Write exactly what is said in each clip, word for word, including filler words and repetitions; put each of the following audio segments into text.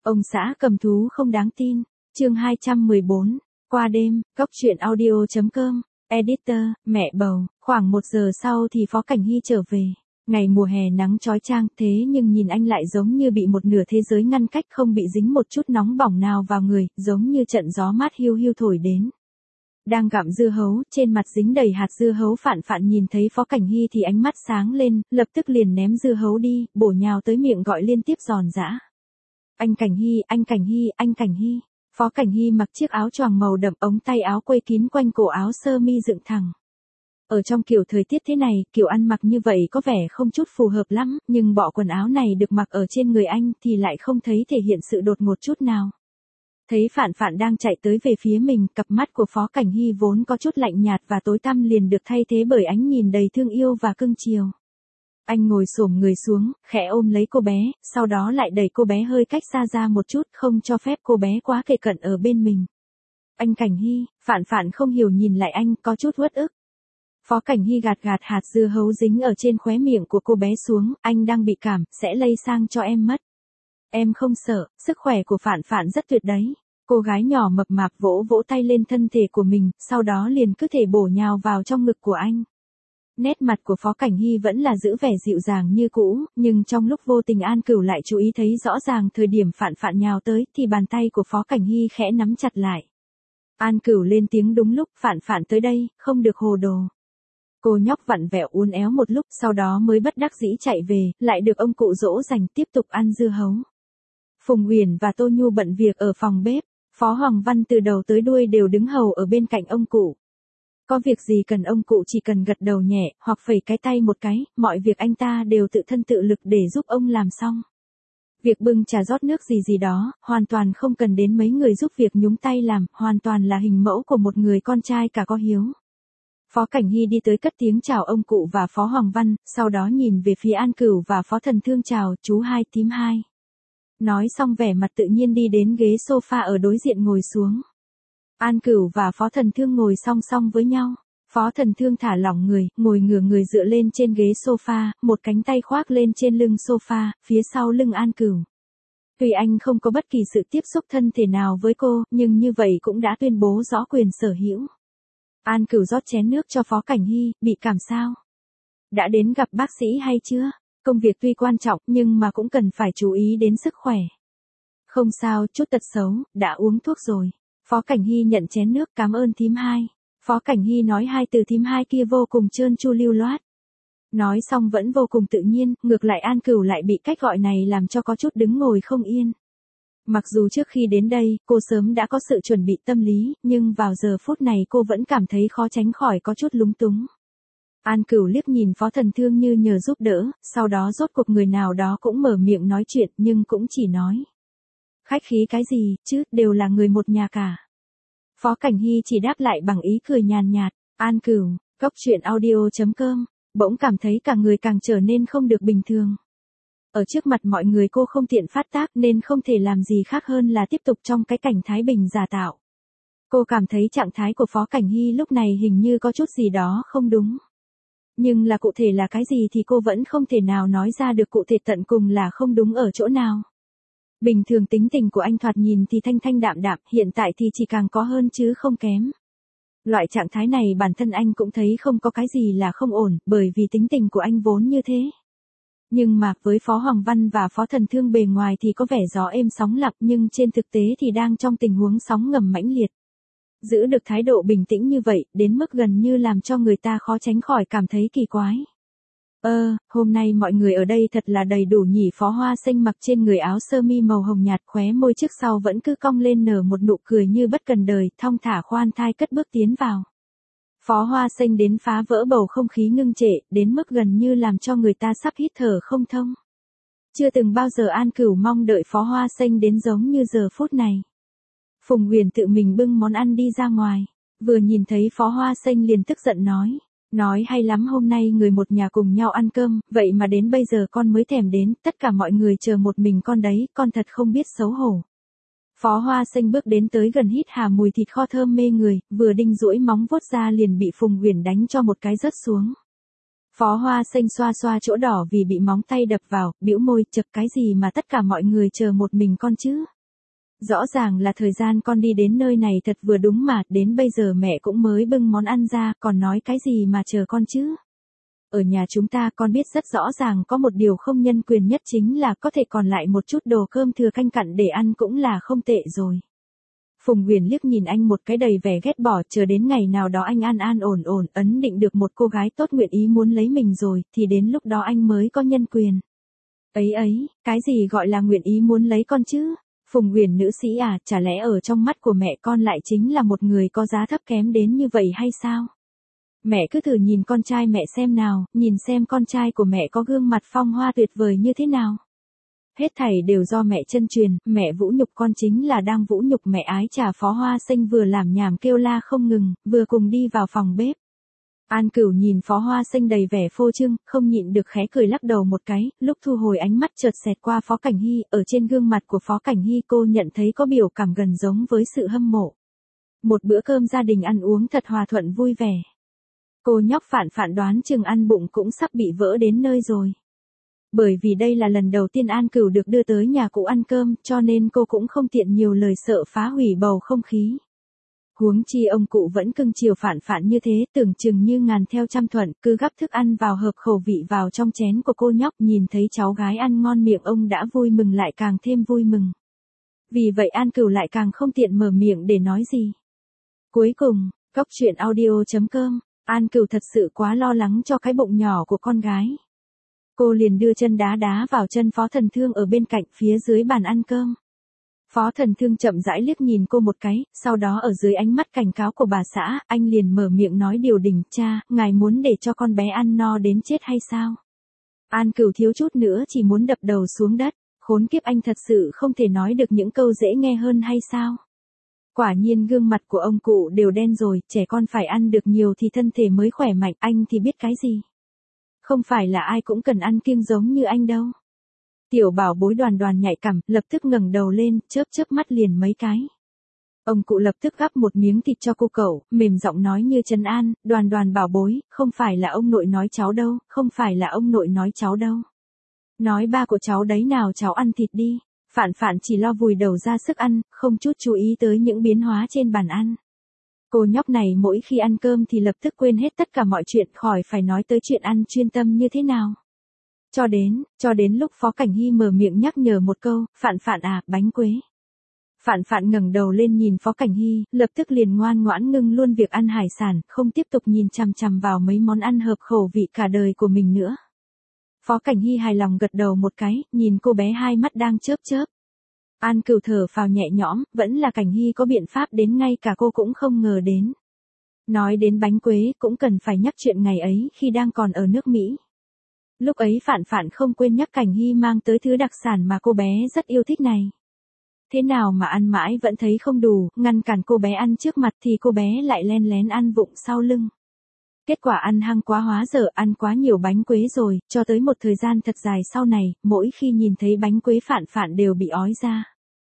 Ông xã cầm thú không đáng tin. Chương hai trăm mười bốn. Qua đêm, Cốc truyện audio chấm com. Editor, mẹ bầu. Khoảng một giờ sau thì Phó Cảnh Hy trở về. Ngày mùa hè nắng chói chang, thế nhưng nhìn anh lại giống như bị một nửa thế giới ngăn cách, không bị dính một chút nóng bỏng nào vào người, giống như trận gió mát hiu hiu thổi đến. Đang gặm dưa hấu, trên mặt dính đầy hạt dưa hấu, Phạn Phạn nhìn thấy Phó Cảnh Hy thì ánh mắt sáng lên, lập tức liền ném dưa hấu đi, bổ nhào tới miệng gọi liên tiếp giòn giã. Anh Cảnh Hy, anh Cảnh Hy, anh Cảnh Hy. Phó Cảnh Hy mặc chiếc áo choàng màu đậm, ống tay áo quây kín quanh cổ, áo sơ mi dựng thẳng. Ở trong kiểu thời tiết thế này, kiểu ăn mặc như vậy có vẻ không chút phù hợp lắm, nhưng bộ quần áo này được mặc ở trên người anh thì lại không thấy thể hiện sự đột ngột chút nào. Thấy Phạn Phạn đang chạy tới về phía mình, cặp mắt của Phó Cảnh Hy vốn có chút lạnh nhạt và tối tăm liền được thay thế bởi ánh nhìn đầy thương yêu và cưng chiều. Anh ngồi xổm người xuống, khẽ ôm lấy cô bé, sau đó lại đẩy cô bé hơi cách xa ra một chút, không cho phép cô bé quá kề cận ở bên mình. Anh Cảnh Hy, Phạn Phạn không hiểu nhìn lại anh, có chút uất ức. Phó Cảnh Hy gạt gạt hạt dưa hấu dính ở trên khóe miệng của cô bé xuống, anh đang bị cảm, sẽ lây sang cho em mất. Em không sợ, sức khỏe của Phạn Phạn rất tuyệt đấy. Cô gái nhỏ mập mạp vỗ vỗ tay lên thân thể của mình, sau đó liền cứ thể bổ nhào vào trong ngực của anh. Nét mặt của Phó Cảnh Hy vẫn là giữ vẻ dịu dàng như cũ, nhưng trong lúc vô tình An Cửu lại chú ý thấy rõ ràng thời điểm Phạn Phạn nhào tới thì bàn tay của Phó Cảnh Hy khẽ nắm chặt lại. An Cửu lên tiếng đúng lúc, Phạn Phạn tới đây, không được hồ đồ. Cô nhóc vặn vẹo uốn éo một lúc, sau đó mới bất đắc dĩ chạy về, lại được ông cụ dỗ dành tiếp tục ăn dưa hấu. Phùng Uyển và Tô Nhu bận việc ở phòng bếp, Phó Hoàng Văn từ đầu tới đuôi đều đứng hầu ở bên cạnh ông cụ. Có việc gì cần ông cụ chỉ cần gật đầu nhẹ, hoặc phẩy cái tay một cái, mọi việc anh ta đều tự thân tự lực để giúp ông làm xong. Việc bưng trà rót nước gì gì đó, hoàn toàn không cần đến mấy người giúp việc nhúng tay làm, hoàn toàn là hình mẫu của một người con trai cả có hiếu. Phó Cảnh Hy đi tới cất tiếng chào ông cụ và Phó Hoàng Văn, sau đó nhìn về phía An Cửu và Phó Thần Thương chào, chú hai, thím hai. Nói xong vẻ mặt tự nhiên đi đến ghế sofa ở đối diện ngồi xuống. An Cửu và Phó Thần Thương ngồi song song với nhau. Phó Thần Thương thả lỏng người, ngồi ngửa người dựa lên trên ghế sofa, một cánh tay khoác lên trên lưng sofa, phía sau lưng An Cửu. Tuy anh không có bất kỳ sự tiếp xúc thân thể nào với cô, nhưng như vậy cũng đã tuyên bố rõ quyền sở hữu. An Cửu rót chén nước cho Phó Cảnh Hy, bị cảm sao? Đã đến gặp bác sĩ hay chưa? Công việc tuy quan trọng nhưng mà cũng cần phải chú ý đến sức khỏe. Không sao, chút tật xấu, đã uống thuốc rồi. Phó Cảnh Hy nhận chén nước, cảm ơn thím hai. Phó Cảnh Hy nói hai từ thím hai kia vô cùng trơn tru lưu loát. Nói xong vẫn vô cùng tự nhiên, ngược lại An Cửu lại bị cách gọi này làm cho có chút đứng ngồi không yên. Mặc dù trước khi đến đây, cô sớm đã có sự chuẩn bị tâm lý, nhưng vào giờ phút này cô vẫn cảm thấy khó tránh khỏi có chút lúng túng. An Cửu liếc nhìn Phó Thần Thương như nhờ giúp đỡ, sau đó rốt cuộc người nào đó cũng mở miệng nói chuyện, nhưng cũng chỉ nói. Khách khí cái gì, chứ, đều là người một nhà cả. Phó Cảnh Hy chỉ đáp lại bằng ý cười nhàn nhạt, An Cửu, Cốc truyện audio chấm com, bỗng cảm thấy cả người càng trở nên không được bình thường. Ở trước mặt mọi người cô không tiện phát tác nên không thể làm gì khác hơn là tiếp tục trong cái cảnh thái bình giả tạo. Cô cảm thấy trạng thái của Phó Cảnh Hy lúc này hình như có chút gì đó không đúng. Nhưng là cụ thể là cái gì thì cô vẫn không thể nào nói ra được cụ thể tận cùng là không đúng ở chỗ nào. Bình thường tính tình của anh thoạt nhìn thì thanh thanh đạm đạm, hiện tại thì chỉ càng có hơn chứ không kém. Loại trạng thái này bản thân anh cũng thấy không có cái gì là không ổn, bởi vì tính tình của anh vốn như thế. Nhưng mà với Phó Hoàng Văn và Phó Thần Thương bề ngoài thì có vẻ gió êm sóng lặng, nhưng trên thực tế thì đang trong tình huống sóng ngầm mãnh liệt. Giữ được thái độ bình tĩnh như vậy, đến mức gần như làm cho người ta khó tránh khỏi cảm thấy kỳ quái. Ơ, hôm nay mọi người ở đây thật là đầy đủ nhỉ. Phó Hoa Xanh mặc trên người áo sơ mi màu hồng nhạt, khóe môi trước sau vẫn cứ cong lên nở một nụ cười như bất cần đời, thong thả khoan thai cất bước tiến vào. Phó Hoa Xanh đến phá vỡ bầu không khí ngưng trệ, đến mức gần như làm cho người ta sắp hít thở không thông. Chưa từng bao giờ An Cửu mong đợi Phó Hoa Xanh đến giống như giờ phút này. Phùng Uyển tự mình bưng món ăn đi ra ngoài, vừa nhìn thấy Phó Hoa Xanh liền tức giận nói, nói hay lắm, hôm nay người một nhà cùng nhau ăn cơm, vậy mà đến bây giờ con mới thèm đến, tất cả mọi người chờ một mình con đấy, con thật không biết xấu hổ. Phó Hoa Xanh bước đến tới gần hít hà mùi thịt kho thơm mê người, vừa đinh duỗi móng vuốt ra liền bị Phùng Uyển đánh cho một cái rớt xuống. Phó Hoa Xanh xoa xoa chỗ đỏ vì bị móng tay đập vào, bĩu môi, chật, cái gì mà tất cả mọi người chờ một mình con chứ? Rõ ràng là thời gian con đi đến nơi này thật vừa đúng mà, đến bây giờ mẹ cũng mới bưng món ăn ra, còn nói cái gì mà chờ con chứ. Ở nhà chúng ta con biết rất rõ ràng có một điều không nhân quyền nhất chính là có thể còn lại một chút đồ cơm thừa canh cặn để ăn cũng là không tệ rồi. Phùng Huyền liếc nhìn anh một cái đầy vẻ ghét bỏ, chờ đến ngày nào đó anh an an ổn ổn ấn định được một cô gái tốt nguyện ý muốn lấy mình rồi, thì đến lúc đó anh mới có nhân quyền. Ấy ấy, cái gì gọi là nguyện ý muốn lấy con chứ? Phùng Huyền nữ sĩ à, chả lẽ ở trong mắt của mẹ con lại chính là một người có giá thấp kém đến như vậy hay sao? Mẹ cứ thử nhìn con trai mẹ xem nào, nhìn xem con trai của mẹ có gương mặt phong hoa tuyệt vời như thế nào. Hết thảy đều do mẹ chân truyền, mẹ vũ nhục con chính là đang vũ nhục mẹ ái trà. Phó Hoa Sinh vừa làm nhảm kêu la không ngừng, vừa cùng đi vào phòng bếp. An Cửu nhìn Phó Hoa Sinh đầy vẻ phô trương, không nhịn được khẽ cười lắc đầu một cái, lúc thu hồi ánh mắt chợt xẹt qua Phó Cảnh Hy, ở trên gương mặt của Phó Cảnh Hy cô nhận thấy có biểu cảm gần giống với sự hâm mộ. Một bữa cơm gia đình ăn uống thật hòa thuận vui vẻ. Cô nhóc Phạn Phạn đoán chừng ăn bụng cũng sắp bị vỡ đến nơi rồi. Bởi vì đây là lần đầu tiên An Cửu được đưa tới nhà cụ ăn cơm, cho nên cô cũng không tiện nhiều lời sợ phá hủy bầu không khí. Huống chi ông cụ vẫn cưng chiều Phạn Phạn như thế, tưởng chừng như ngàn theo trăm thuận, cứ gắp thức ăn vào hợp khẩu vị vào trong chén của cô nhóc, nhìn thấy cháu gái ăn ngon miệng ông đã vui mừng lại càng thêm vui mừng. Vì vậy An Cửu lại càng không tiện mở miệng để nói gì. Cuối cùng, cốc truyện audio chấm com, An Cửu thật sự quá lo lắng cho cái bụng nhỏ của con gái. Cô liền đưa chân đá đá vào chân Phó Thần Thương ở bên cạnh phía dưới bàn ăn cơm. Phó Thần Thương chậm rãi liếc nhìn cô một cái, sau đó ở dưới ánh mắt cảnh cáo của bà xã, anh liền mở miệng nói điều đình, cha, ngài muốn để cho con bé ăn no đến chết hay sao? An Cửu thiếu chút nữa chỉ muốn đập đầu xuống đất, khốn kiếp anh thật sự không thể nói được những câu dễ nghe hơn hay sao? Quả nhiên gương mặt của ông cụ đều đen rồi, trẻ con phải ăn được nhiều thì thân thể mới khỏe mạnh, anh thì biết cái gì? Không phải là ai cũng cần ăn kiêng giống như anh đâu. Tiểu bảo bối Đoàn Đoàn nhạy cảm, lập tức ngẩng đầu lên, chớp chớp mắt liền mấy cái. Ông cụ lập tức gắp một miếng thịt cho cô cậu, mềm giọng nói như trấn an, Đoàn Đoàn bảo bối, không phải là ông nội nói cháu đâu, không phải là ông nội nói cháu đâu. Nói ba của cháu đấy nào, cháu ăn thịt đi. Phạn Phạn chỉ lo vùi đầu ra sức ăn, không chút chú ý tới những biến hóa trên bàn ăn. Cô nhóc này mỗi khi ăn cơm thì lập tức quên hết tất cả mọi chuyện, khỏi phải nói tới chuyện ăn chuyên tâm như thế nào. Cho đến, cho đến lúc Phó Cảnh Hy mở miệng nhắc nhở một câu, Phạn Phạn à, bánh quế. Phạn Phạn ngẩng đầu lên nhìn Phó Cảnh Hy, lập tức liền ngoan ngoãn ngưng luôn việc ăn hải sản, không tiếp tục nhìn chằm chằm vào mấy món ăn hợp khẩu vị cả đời của mình nữa. Phó Cảnh Hy hài lòng gật đầu một cái, nhìn cô bé hai mắt đang chớp chớp. An Cửu thở phào nhẹ nhõm, vẫn là Cảnh Hy có biện pháp đến ngay cả cô cũng không ngờ đến. Nói đến bánh quế, cũng cần phải nhắc chuyện ngày ấy khi đang còn ở nước Mỹ. Lúc ấy Phạn Phạn không quên nhắc Cảnh Hy mang tới thứ đặc sản mà cô bé rất yêu thích này. Thế nào mà ăn mãi vẫn thấy không đủ, ngăn cản cô bé ăn trước mặt thì cô bé lại len lén ăn vụng sau lưng. Kết quả ăn hăng quá hóa dở, ăn quá nhiều bánh quế rồi, cho tới một thời gian thật dài sau này, mỗi khi nhìn thấy bánh quế Phạn Phạn đều bị ói ra.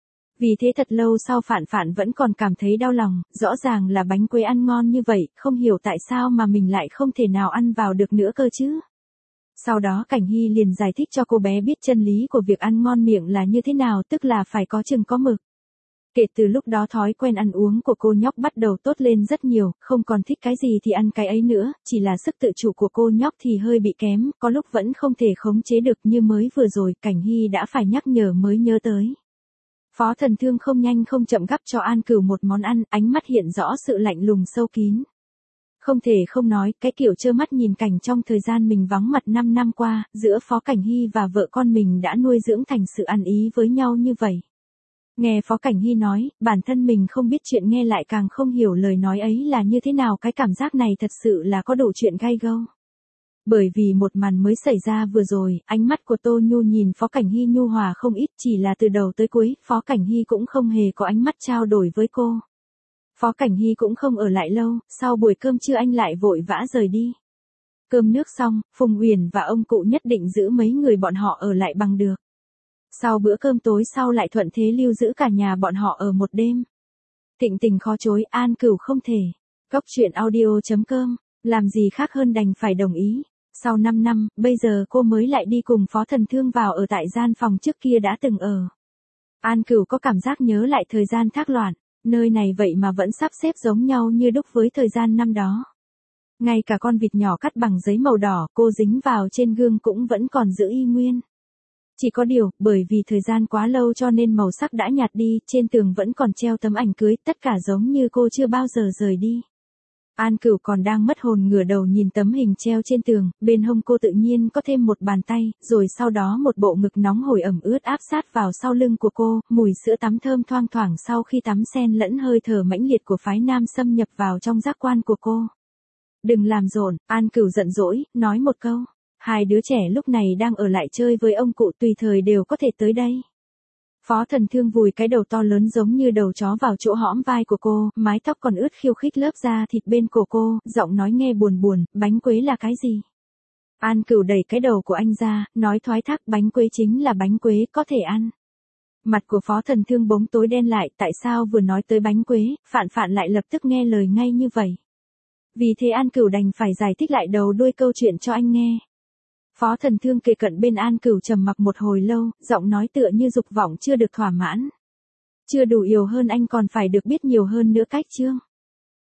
Vì thế thật lâu sau Phạn Phạn vẫn còn cảm thấy đau lòng, rõ ràng là bánh quế ăn ngon như vậy, không hiểu tại sao mà mình lại không thể nào ăn vào được nữa cơ chứ. Sau đó Cảnh Hy liền giải thích cho cô bé biết chân lý của việc ăn ngon miệng là như thế nào, tức là phải có chừng có mực. Kể từ lúc đó thói quen ăn uống của cô nhóc bắt đầu tốt lên rất nhiều, không còn thích cái gì thì ăn cái ấy nữa, chỉ là sức tự chủ của cô nhóc thì hơi bị kém, có lúc vẫn không thể khống chế được như mới vừa rồi, Cảnh Hy đã phải nhắc nhở mới nhớ tới. Phó Thần Thương không nhanh không chậm gắp cho An Cửu một món ăn, ánh mắt hiện rõ sự lạnh lùng sâu kín. Không thể không nói, cái kiểu trơ mắt nhìn cảnh trong thời gian mình vắng mặt năm năm qua, giữa Phó Cảnh Hy và vợ con mình đã nuôi dưỡng thành sự ăn ý với nhau như vậy. Nghe Phó Cảnh Hy nói, bản thân mình không biết chuyện nghe lại càng không hiểu lời nói ấy là như thế nào, cái cảm giác này thật sự là có đủ chuyện gay gâu. Bởi vì một màn mới xảy ra vừa rồi, ánh mắt của Tô Nhu nhìn Phó Cảnh Hy nhu hòa không ít, chỉ là từ đầu tới cuối, Phó Cảnh Hy cũng không hề có ánh mắt trao đổi với cô. Phó Cảnh Hy cũng không ở lại lâu, sau buổi cơm trưa anh lại vội vã rời đi. Cơm nước xong, Phùng Uyển và ông cụ nhất định giữ mấy người bọn họ ở lại bằng được. Sau bữa cơm tối sau lại thuận thế lưu giữ cả nhà bọn họ ở một đêm. Thịnh tình khó chối, An Cửu không thể. Cốc truyện audio chấm com, làm gì khác hơn đành phải đồng ý. Sau năm năm, bây giờ cô mới lại đi cùng Phó Thần Thương vào ở tại gian phòng trước kia đã từng ở. An Cửu có cảm giác nhớ lại thời gian thác loạn, nơi này vậy mà vẫn sắp xếp giống nhau như đúc với thời gian năm đó. Ngay cả con vịt nhỏ cắt bằng giấy màu đỏ cô dính vào trên gương cũng vẫn còn giữ y nguyên. Chỉ có điều, bởi vì thời gian quá lâu cho nên màu sắc đã nhạt đi, trên tường vẫn còn treo tấm ảnh cưới, tất cả giống như cô chưa bao giờ rời đi. An Cửu còn đang mất hồn ngửa đầu nhìn tấm hình treo trên tường, bên hông cô tự nhiên có thêm một bàn tay, rồi sau đó một bộ ngực nóng hổi ẩm ướt áp sát vào sau lưng của cô, mùi sữa tắm thơm thoang thoảng sau khi tắm xen lẫn hơi thở mãnh liệt của phái nam xâm nhập vào trong giác quan của cô. Đừng làm rộn, An Cửu giận dỗi, nói một câu. Hai đứa trẻ lúc này đang ở lại chơi với ông cụ, tùy thời đều có thể tới đây. Phó Thần Thương vùi cái đầu to lớn giống như đầu chó vào chỗ hõm vai của cô, mái tóc còn ướt khiêu khích lớp da thịt bên cổ cô, giọng nói nghe buồn buồn, bánh quế là cái gì? An Cửu đẩy cái đầu của anh ra, nói thoái thác, bánh quế chính là bánh quế, có thể ăn. Mặt của Phó Thần Thương bóng tối đen lại, tại sao vừa nói tới bánh quế, Phạn Phạn lại lập tức nghe lời ngay như vậy. Vì thế An Cửu đành phải giải thích lại đầu đuôi câu chuyện cho anh nghe. Phó Thần Thương kề cận bên An Cửu trầm mặc một hồi lâu, giọng nói tựa như dục vọng chưa được thỏa mãn. Chưa đủ yêu hơn anh còn phải được biết nhiều hơn nữa cách chương.